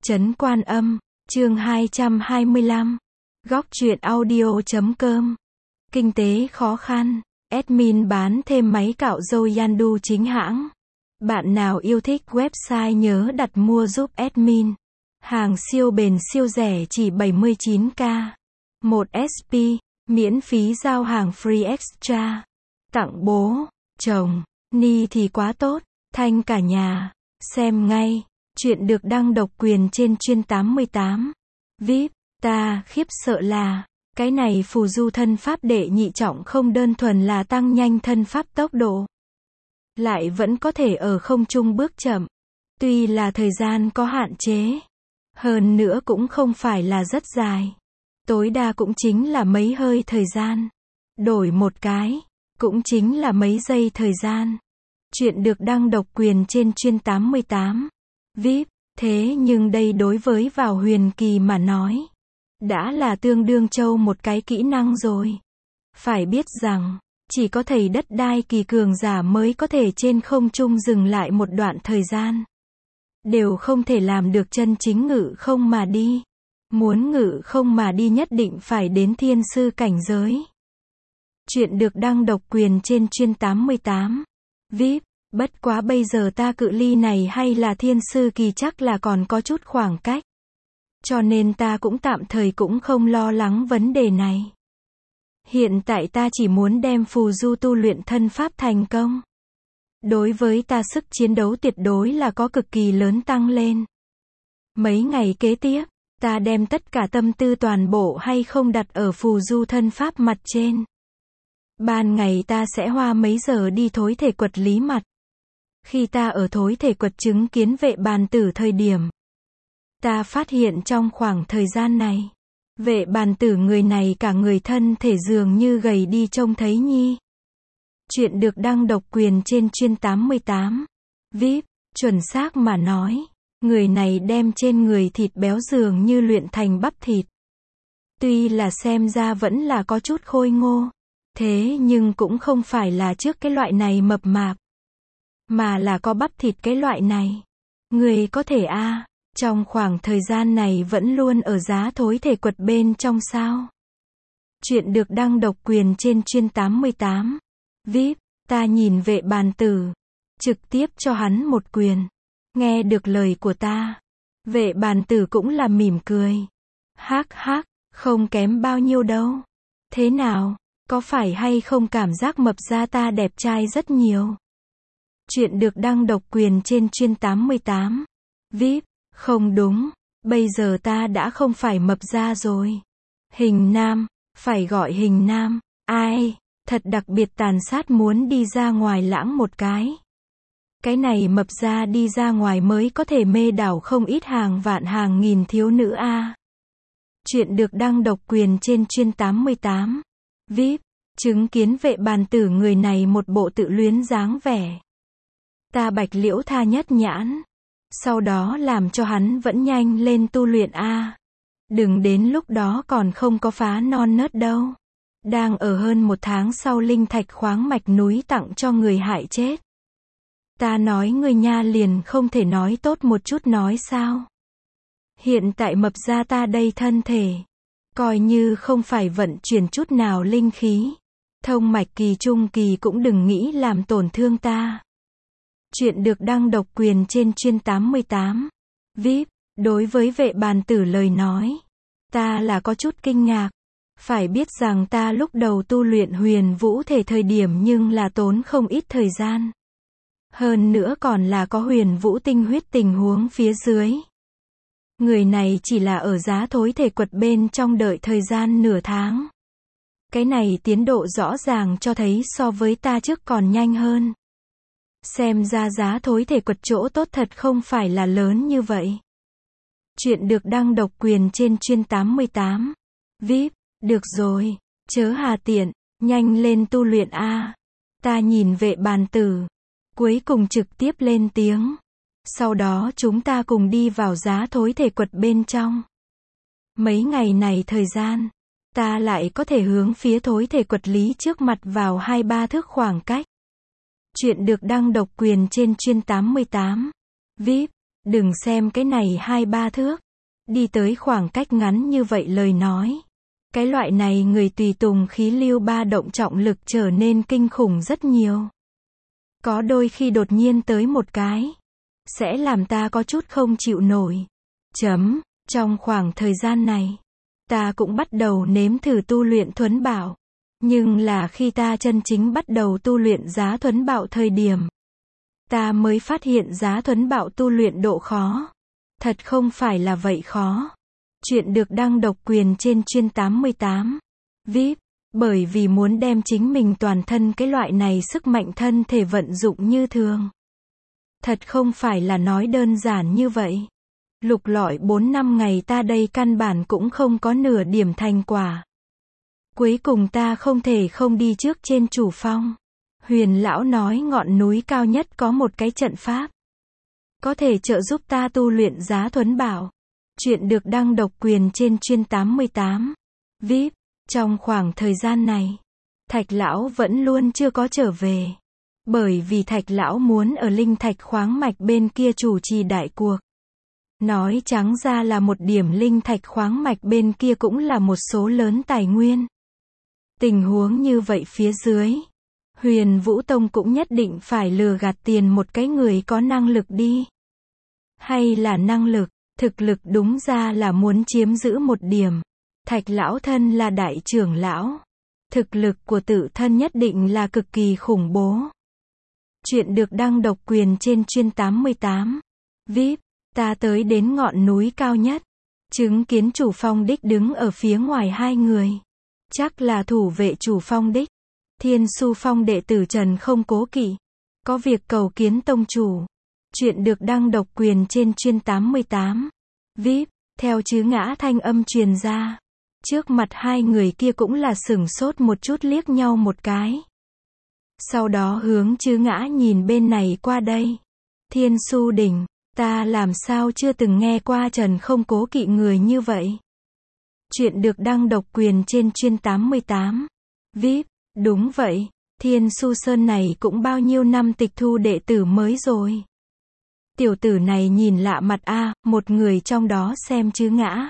Trấn Quan Âm, chương 225. Góc truyện audio.com. Kinh tế khó khăn. Admin bán thêm máy cạo râu Yandu chính hãng. Bạn nào yêu thích website nhớ đặt mua giúp admin. Hàng siêu bền siêu rẻ chỉ 79k. 1 SP, miễn phí giao hàng free extra. Tặng bố, chồng, ni thì quá tốt, thanh cả nhà. Xem ngay. Chuyện được đăng độc quyền trên chuyên 88. VIP, ta khiếp sợ là, cái này phù du thân pháp đệ nhị trọng không đơn thuần là tăng nhanh thân pháp tốc độ. Lại vẫn có thể ở không trung bước chậm. Tuy là thời gian có hạn chế. Hơn nữa cũng không phải là rất dài. Tối đa cũng chính là mấy hơi thời gian. Đổi một cái, cũng chính là mấy giây thời gian. Chuyện được đăng độc quyền trên chuyên 88. VIP, thế nhưng đây đối với vào huyền kỳ mà nói, đã là tương đương châu một cái kỹ năng rồi. Phải biết rằng, chỉ có thầy đất đai kỳ cường giả mới có thể trên không trung dừng lại một đoạn thời gian. Đều không thể làm được chân chính ngự không mà đi. Muốn ngự không mà đi nhất định phải đến thiên sư cảnh giới. Chuyện được đăng độc quyền trên chuyên 88. VIP. Bất quá bây giờ ta cự ly này hay là thiên sư kỳ chắc là còn có chút khoảng cách. Cho nên ta cũng tạm thời cũng không lo lắng vấn đề này. Hiện tại ta chỉ muốn đem phù du tu luyện thân pháp thành công. Đối với ta sức chiến đấu tuyệt đối là có cực kỳ lớn tăng lên. Mấy ngày kế tiếp, ta đem tất cả tâm tư toàn bộ hay không đặt ở phù du thân pháp mặt trên. Ban ngày ta sẽ hoa mấy giờ đi thối thể quật lý mặt. Khi ta ở thối thể quật chứng kiến vệ bàn tử thời điểm, ta phát hiện trong khoảng thời gian này, vệ bàn tử người này cả người thân thể dường như gầy đi trông thấy nhi. Chuyện được đăng độc quyền trên chuyên 88. VIP, chuẩn xác mà nói, người này đem trên người thịt béo dường như luyện thành bắp thịt. Tuy là xem ra vẫn là có chút khôi ngô, thế nhưng cũng không phải là trước cái loại này mập mạp. Mà là có bắp thịt cái loại này. Người có thể trong khoảng thời gian này vẫn luôn ở giá thối thể quật bên trong sao. Chuyện được đăng độc quyền trên chuyên 88. VIP, ta nhìn vệ bàn tử. Trực tiếp cho hắn một quyền. Nghe được lời của ta. Vệ bàn tử cũng là mỉm cười. Hắc hắc, không kém bao nhiêu đâu. Thế nào, có phải hay không cảm giác mập ra ta đẹp trai rất nhiều? Chuyện được đăng độc quyền trên chuyên 88. VIP, không đúng, bây giờ ta đã không phải mập ra rồi. Hình nam, phải gọi hình nam, ai, thật đặc biệt tàn sát muốn đi ra ngoài lãng một cái. Cái này mập ra đi ra ngoài mới có thể mê đảo không ít hàng vạn hàng nghìn thiếu nữ Chuyện được đăng độc quyền trên chuyên 88. VIP, chứng kiến vệ bàn tử người này một bộ tự luyến dáng vẻ. Ta bạch liễu tha nhất nhãn. Sau đó làm cho hắn vẫn nhanh lên tu luyện Đừng đến lúc đó còn không có phá non nớt đâu. Đang ở hơn một tháng sau linh thạch khoáng mạch núi tặng cho người hại chết. Ta nói người nha liền không thể nói tốt một chút nói sao. Hiện tại mập ra ta đây thân thể. Coi như không phải vận chuyển chút nào linh khí. Thông mạch kỳ trung kỳ cũng đừng nghĩ làm tổn thương ta. Chuyện được đăng độc quyền trên chuyên 88. VIP, đối với vệ bàn tử lời nói, ta là có chút kinh ngạc. Phải biết rằng ta lúc đầu tu luyện huyền vũ thể thời điểm nhưng là tốn không ít thời gian. Hơn nữa còn là có huyền vũ tinh huyết tình huống phía dưới. Người này chỉ là ở giá thối thể quật bên trong đợi thời gian nửa tháng. Cái này tiến độ rõ ràng cho thấy so với ta trước còn nhanh hơn. Xem ra giá thối thể quật chỗ tốt thật không phải là lớn như vậy. Chuyện được đăng độc quyền trên chuyên 88. VIP, được rồi, chớ hà tiện, nhanh lên tu luyện Ta nhìn vệ bàn tử. Cuối cùng trực tiếp lên tiếng. Sau đó chúng ta cùng đi vào giá thối thể quật bên trong. Mấy ngày này thời gian, ta lại có thể hướng phía thối thể quật lý trước mặt vào 2-3 thước khoảng cách. Chuyện được đăng độc quyền trên chuyên 88. VIP, Đừng xem cái này 2-3 thước. Đi tới khoảng cách ngắn như vậy lời nói. Cái loại này người tùy tùng khí lưu ba động trọng lực trở nên kinh khủng rất nhiều. Có đôi khi đột nhiên tới một cái. Sẽ làm ta có chút không chịu nổi. Trong khoảng thời gian này. Ta cũng bắt đầu nếm thử tu luyện thuấn bảo. Nhưng là khi ta chân chính bắt đầu tu luyện giá thuấn bảo thời điểm. Ta mới phát hiện giá thuấn bảo tu luyện độ khó. Thật không phải là vậy khó. Chuyện được đăng độc quyền trên chuyên 88. VIP. Bởi vì muốn đem chính mình toàn thân cái loại này sức mạnh thân thể vận dụng như thường. Thật không phải là nói đơn giản như vậy. Lục lọi 4-5 ngày ta đây căn bản cũng không có nửa điểm thành quả. Cuối cùng ta không thể không đi trước trên chủ phong. Huyền lão nói ngọn núi cao nhất có một cái trận pháp. Có thể trợ giúp ta tu luyện giá thuấn bảo. Chuyện được đăng độc quyền trên chuyên 88. VIP. Trong khoảng thời gian này, Thạch lão vẫn luôn chưa có trở về. Bởi vì Thạch lão muốn ở linh thạch khoáng mạch bên kia chủ trì đại cuộc. Nói trắng ra là một điểm linh thạch khoáng mạch bên kia cũng là một số lớn tài nguyên. Tình huống như vậy phía dưới, Huyền Vũ Tông cũng nhất định phải lừa gạt tiền một cái người có năng lực đi. Hay là năng lực, thực lực đúng ra là muốn chiếm giữ một điểm. Thạch lão thân là đại trưởng lão. Thực lực của tự thân nhất định là cực kỳ khủng bố. Chuyện được đăng độc quyền trên chuyên 88. VIP. Ta tới đến ngọn núi cao nhất. Chứng kiến chủ phong đích đứng ở phía ngoài hai người. Chắc là thủ vệ chủ phong đích. Thiên Su Phong đệ tử Trần không cố kỵ. Có việc cầu kiến tông chủ. Chuyện được đăng độc quyền trên chuyên 88. VIP. Theo chứ ngã thanh âm truyền ra. Trước mặt hai người kia cũng là sửng sốt một chút liếc nhau một cái. Sau đó hướng chứ ngã nhìn bên này qua đây. Thiên Su đỉnh. Ta làm sao chưa từng nghe qua Trần không cố kỵ người như vậy. Chuyện được đăng độc quyền trên chuyên 88. VIP. Đúng vậy. Thiên Su Sơn này cũng bao nhiêu năm tịch thu đệ tử mới rồi. Tiểu tử này nhìn lạ mặt a. Một người trong đó xem chứ ngã.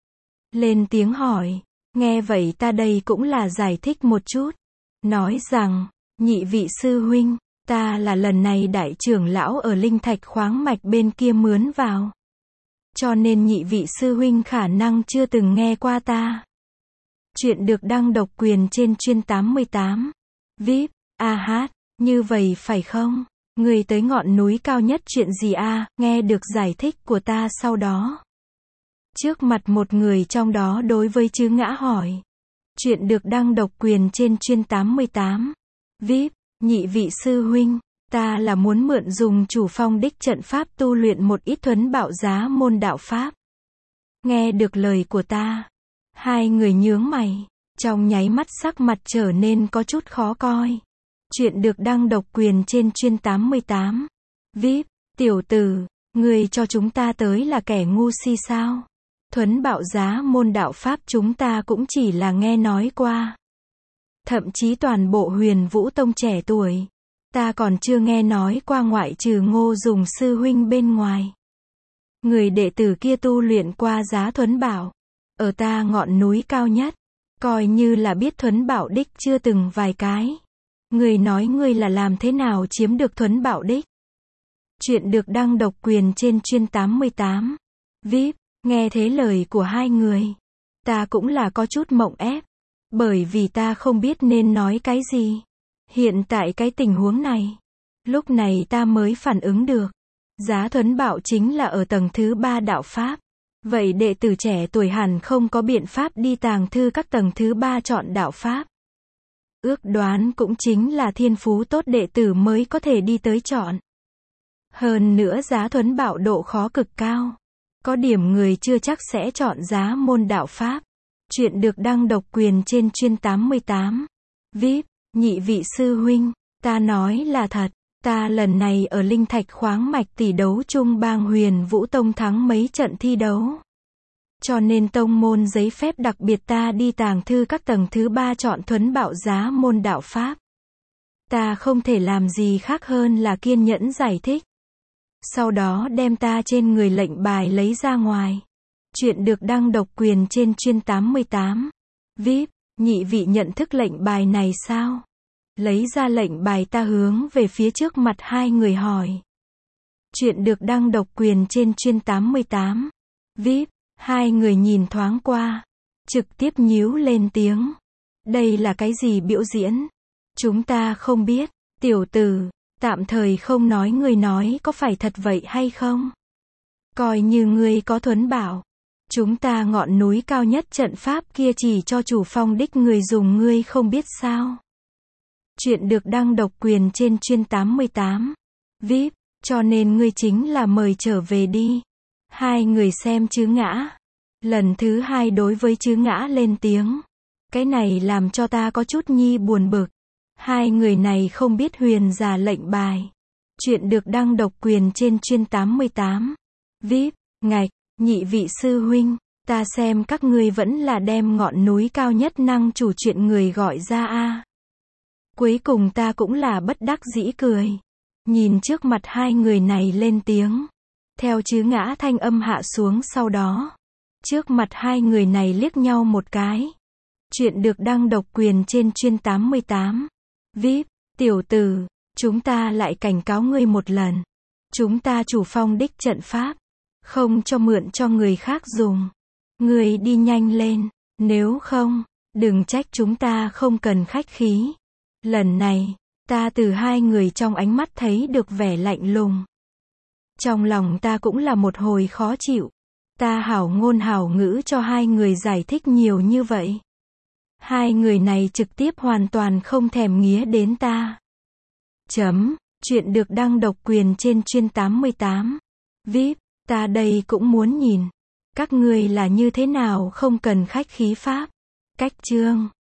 Lên tiếng hỏi. Nghe vậy ta đây cũng là giải thích một chút. Nói rằng, nhị vị sư huynh, ta là lần này đại trưởng lão ở linh thạch khoáng mạch bên kia mướn vào. Cho nên nhị vị sư huynh khả năng chưa từng nghe qua ta. Chuyện được đăng độc quyền trên chuyên 88. VIP. Như vậy phải không? Người tới ngọn núi cao nhất chuyện gì a? Nghe được giải thích của ta sau đó. Trước mặt một người trong đó đối với chứ ngã hỏi. Chuyện được đăng độc quyền trên chuyên 88. VIP. Nhị vị sư huynh, ta là muốn mượn dùng chủ phong đích trận pháp tu luyện một ít thuấn bảo giá môn đạo pháp. Nghe được lời của ta. Hai người nhướng mày. Trong nháy mắt sắc mặt trở nên có chút khó coi. Chuyện được đăng độc quyền trên chuyên 88. VIP. Tiểu tử, người cho chúng ta tới là kẻ ngu si sao? Thuấn bảo giá môn đạo pháp chúng ta cũng chỉ là nghe nói qua. Thậm chí toàn bộ Huyền Vũ Tông trẻ tuổi. Ta còn chưa nghe nói qua ngoại trừ Ngô Dùng sư huynh bên ngoài. Người đệ tử kia tu luyện qua giá thuấn bảo. Ở ta ngọn núi cao nhất. Coi như là biết thuấn bảo đích chưa từng vài cái. Người nói ngươi là làm thế nào chiếm được thuấn bảo đích. Chuyện được đăng độc quyền trên chuyên 88. VIP. Nghe thế lời của hai người. Ta cũng là có chút mộng ép. Bởi vì ta không biết nên nói cái gì. Hiện tại cái tình huống này. Lúc này ta mới phản ứng được. Giá thuấn bảo chính là ở tầng thứ 3 đạo pháp. Vậy đệ tử trẻ tuổi hẳn không có biện pháp đi tàng thư các tầng thứ 3 chọn đạo pháp. Ước đoán cũng chính là thiên phú tốt đệ tử mới có thể đi tới chọn. Hơn nữa giá thuấn bảo độ khó cực cao. Có điểm người chưa chắc sẽ chọn giá môn đạo pháp. Chuyện được đăng độc quyền trên chuyên 88. VIP. Nhị vị sư huynh, ta nói là thật. Ta lần này ở linh thạch khoáng mạch tỷ đấu chung bang Huyền Vũ Tông thắng mấy trận thi đấu. Cho nên tông môn giấy phép đặc biệt ta đi tàng thư các tầng thứ 3 chọn thuấn bảo giá môn đạo pháp. Ta không thể làm gì khác hơn là kiên nhẫn giải thích. Sau đó đem ta trên người lệnh bài lấy ra ngoài. Chuyện được đăng độc quyền trên chuyên 88. VIP, nhị vị nhận thức lệnh bài này sao? Lấy ra lệnh bài ta hướng về phía trước mặt hai người hỏi. Chuyện được đăng độc quyền trên chuyên 88. VIP, hai người nhìn thoáng qua. Trực tiếp nhíu lên tiếng. Đây là cái gì biểu diễn? Chúng ta không biết. Tiểu tử, tạm thời không nói, ngươi nói có phải thật vậy hay không? Coi như ngươi có thuấn bảo. Chúng ta ngọn núi cao nhất trận pháp kia chỉ cho chủ phong đích người dùng, ngươi không biết sao? Chuyện được đăng độc quyền trên chuyên 88. VIP, cho nên ngươi chính là mời trở về đi. Hai người xem Chứ Ngã. Lần thứ hai đối với Chứ Ngã lên tiếng. Cái này làm cho ta có chút nhi buồn bực. Hai người này không biết huyền giả lệnh bài. Chuyện được đăng độc quyền trên chuyên 88. VIP, ngạch, nhị vị sư huynh, ta xem các ngươi vẫn là đem ngọn núi cao nhất năng chủ chuyện người gọi ra a. Cuối cùng ta cũng là bất đắc dĩ cười. Nhìn trước mặt hai người này lên tiếng. Theo Chứ Ngã thanh âm hạ xuống, sau đó. Trước mặt hai người này liếc nhau một cái. Chuyện được đăng độc quyền trên chuyên 88. VIP, tiểu tử, chúng ta lại cảnh cáo ngươi một lần. Chúng ta chủ phong đích trận pháp. Không cho mượn cho người khác dùng. Ngươi đi nhanh lên. Nếu không, đừng trách chúng ta không cần khách khí. Lần này, ta từ hai người trong ánh mắt thấy được vẻ lạnh lùng. Trong lòng ta cũng là một hồi khó chịu. Ta hảo ngôn hảo ngữ cho hai người giải thích nhiều như vậy. Hai người này trực tiếp hoàn toàn không thèm nghía đến ta. Chuyện được đăng độc quyền trên chuyên 88. VIP, ta đây cũng muốn nhìn. Các ngươi là như thế nào không cần khách khí pháp. Cách chương.